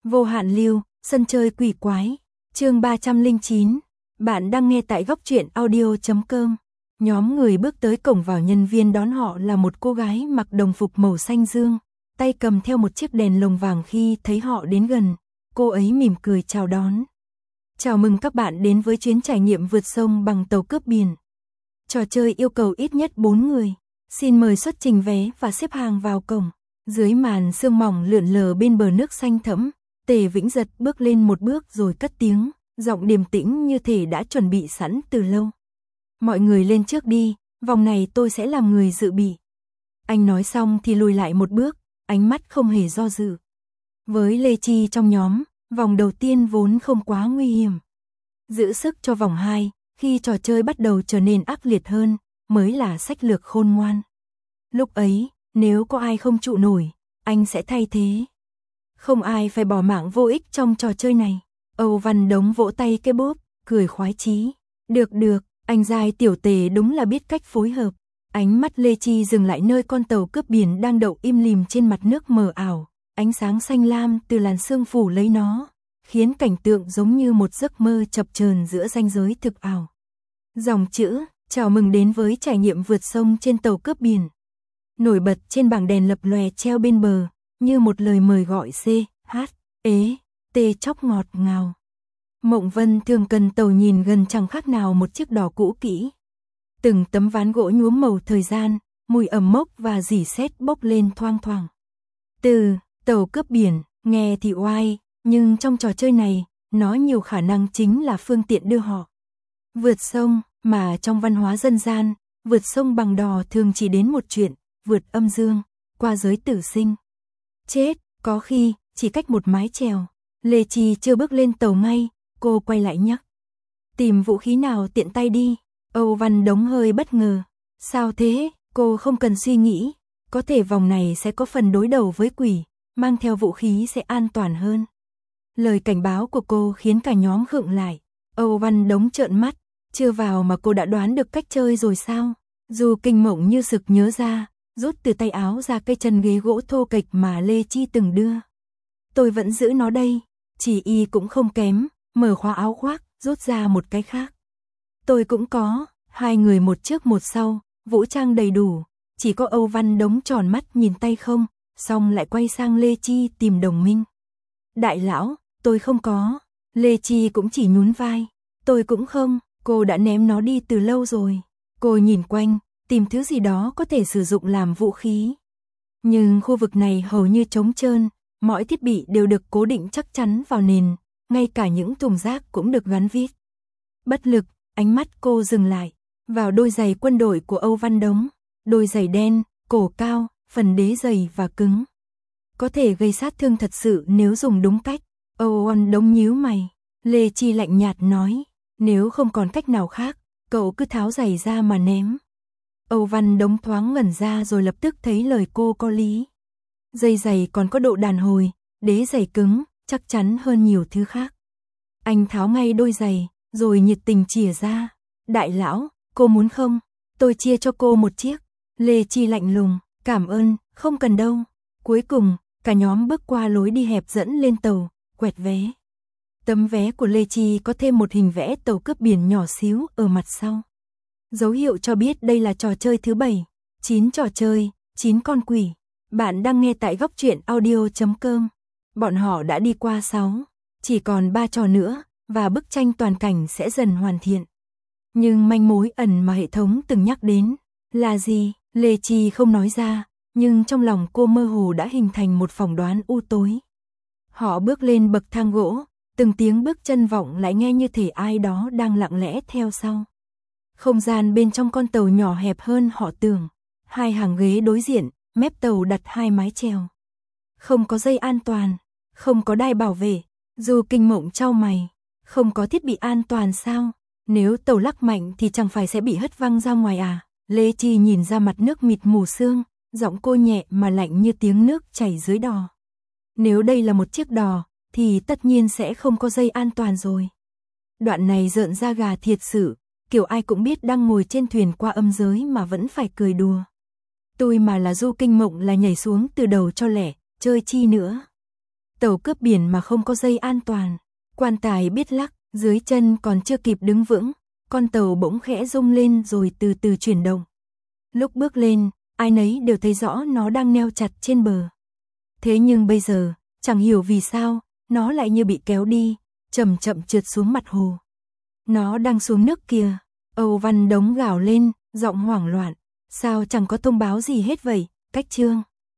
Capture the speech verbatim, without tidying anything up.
Vô hạn lưu, sân chơi quỷ quái, chương ba trăm lẻ chín. Bạn đang nghe tại góc truyện audio chấm com. Nhóm người bước tới cổng vào, nhân viên đón họ là một cô gái mặc đồng phục màu xanh dương, tay cầm theo một chiếc đèn lồng vàng. Khi thấy họ đến gần, cô ấy mỉm cười chào đón. Chào mừng các bạn đến với chuyến trải nghiệm vượt sông bằng tàu cướp biển. Trò chơi yêu cầu ít nhất bốn người. Xin mời xuất trình vé và xếp hàng vào cổng. Dưới màn sương mỏng lượn lờ bên bờ nước xanh thẫm, Tề Vĩnh Giật bước lên một bước rồi cất tiếng, giọng điềm tĩnh như thể đã chuẩn bị sẵn từ lâu. Mọi người lên trước đi, vòng này tôi sẽ làm người dự bị. Anh nói xong thì lùi lại một bước, ánh mắt không hề do dự. Với Lê Chi trong nhóm, vòng đầu tiên vốn không quá nguy hiểm. Giữ sức cho vòng hai, khi trò chơi bắt đầu trở nên ác liệt hơn, mới là sách lược khôn ngoan. Lúc ấy, nếu có ai không trụ nổi, anh sẽ thay thế. Không ai phải bỏ mạng vô ích trong trò chơi này. Âu Văn Đống vỗ tay cái bốp, cười khoái chí. Được được, anh giai tiểu Tề đúng là biết cách phối hợp. Ánh mắt Lê Chi dừng lại nơi con tàu cướp biển đang đậu im lìm trên mặt nước mờ ảo. Ánh sáng xanh lam từ làn sương phủ lấy nó, khiến cảnh tượng giống như một giấc mơ chập chờn giữa ranh giới thực ảo. Dòng chữ, chào mừng đến với trải nghiệm vượt sông trên tàu cướp biển, nổi bật trên bảng đèn lập lòe treo bên bờ, như một lời mời gọi C, H, ế, T chóc ngọt ngào. Mộng Vân thường cần tàu nhìn gần chẳng khác nào một chiếc đò cũ kỹ. Từng tấm ván gỗ nhuốm màu thời gian, mùi ẩm mốc và rỉ sét bốc lên thoang thoảng. Từ tàu cướp biển, nghe thì oai, nhưng trong trò chơi này, nó nhiều khả năng chính là phương tiện đưa họ vượt sông, mà trong văn hóa dân gian, vượt sông bằng đò thường chỉ đến một chuyện, vượt âm dương, qua giới tử sinh. Chết, có khi, chỉ cách một mái chèo. Lê Chi chưa bước lên tàu ngay, cô quay lại nhắc. Tìm vũ khí nào tiện tay đi. Âu Văn Đống hơi bất ngờ. Sao thế, cô không cần suy nghĩ. Có thể vòng này sẽ có phần đối đầu với quỷ, mang theo vũ khí sẽ an toàn hơn. Lời cảnh báo của cô khiến cả nhóm khựng lại. Âu Văn Đống trợn mắt. Chưa vào mà cô đã đoán được cách chơi rồi sao? Dù Kinh Mộng như sực nhớ ra, rút từ tay áo ra cây chân ghế gỗ thô kệch mà Lê Chi từng đưa. Tôi vẫn giữ nó đây. Chỉ y cũng không kém, mở khóa áo khoác, rút ra một cái khác. Tôi cũng có, hai người một trước một sau, vũ trang đầy đủ. Chỉ có Âu Văn Đống tròn mắt nhìn tay không, xong lại quay sang Lê Chi tìm đồng minh. Đại lão, tôi không có. Lê Chi cũng chỉ nhún vai. Tôi cũng không, cô đã ném nó đi từ lâu rồi. Cô nhìn quanh, tìm thứ gì đó có thể sử dụng làm vũ khí. Nhưng khu vực này hầu như trống trơn, mọi thiết bị đều được cố định chắc chắn vào nền, ngay cả những thùng rác cũng được gắn vít. Bất lực, ánh mắt cô dừng lại, vào đôi giày quân đội của Âu Văn Đống, đôi giày đen, cổ cao, phần đế dày và cứng. Có thể gây sát thương thật sự nếu dùng đúng cách. Âu Văn Đống nhíu mày, Lê Chi lạnh nhạt nói, nếu không còn cách nào khác, cậu cứ tháo giày ra mà ném. Âu Văn Đống thoáng ngẩn ra rồi lập tức thấy lời cô có lý. Dây giày còn có độ đàn hồi, đế giày cứng, chắc chắn hơn nhiều thứ khác. Anh tháo ngay đôi giày, rồi nhiệt tình chìa ra. Đại lão, cô muốn không? Tôi chia cho cô một chiếc. Lê Chi lạnh lùng, cảm ơn, không cần đâu. Cuối cùng, cả nhóm bước qua lối đi hẹp dẫn lên tàu, quẹt vé. Tấm vé của Lê Chi có thêm một hình vẽ tàu cướp biển nhỏ xíu ở mặt sau. Dấu hiệu cho biết đây là trò chơi thứ bảy. chín trò chơi, chín con quỷ. Bạn đang nghe tại góc truyện audio chấm com. Bọn họ đã đi qua sáu, chỉ còn ba trò nữa, và bức tranh toàn cảnh sẽ dần hoàn thiện. Nhưng manh mối ẩn mà hệ thống từng nhắc đến là gì? Lê Chi không nói ra, nhưng trong lòng cô mơ hồ đã hình thành một phỏng đoán u tối. Họ bước lên bậc thang gỗ, từng tiếng bước chân vọng lại nghe như thể ai đó đang lặng lẽ theo sau. Không gian bên trong con tàu nhỏ hẹp hơn họ tưởng. Hai hàng ghế đối diện, mép tàu đặt hai mái chèo. Không có dây an toàn, không có đai bảo vệ. Dù Kinh Mộng chau mày, không có thiết bị an toàn sao? Nếu tàu lắc mạnh thì chẳng phải sẽ bị hất văng ra ngoài à? Lê Chi nhìn ra mặt nước mịt mù sương, giọng cô nhẹ mà lạnh như tiếng nước chảy dưới đò. Nếu đây là một chiếc đò, thì tất nhiên sẽ không có dây an toàn rồi. Đoạn này rợn da gà thiệt sự, kiểu ai cũng biết đang ngồi trên thuyền qua âm giới mà vẫn phải cười đùa. Tôi mà là Du Kinh Mộng là nhảy xuống từ đầu cho lẻ, chơi chi nữa. Tàu cướp biển mà không có dây an toàn. Quan tài biết lắc, dưới chân còn chưa kịp đứng vững, con tàu bỗng khẽ rung lên rồi từ từ chuyển động. Lúc bước lên, ai nấy đều thấy rõ nó đang neo chặt trên bờ. Thế nhưng bây giờ, chẳng hiểu vì sao, nó lại như bị kéo đi, chậm chậm trượt xuống mặt hồ. Nó đang xuống nước kìa. Âu Văn Đống gào lên, giọng hoảng loạn. Sao chẳng có thông báo gì hết vậy, Cách Trương?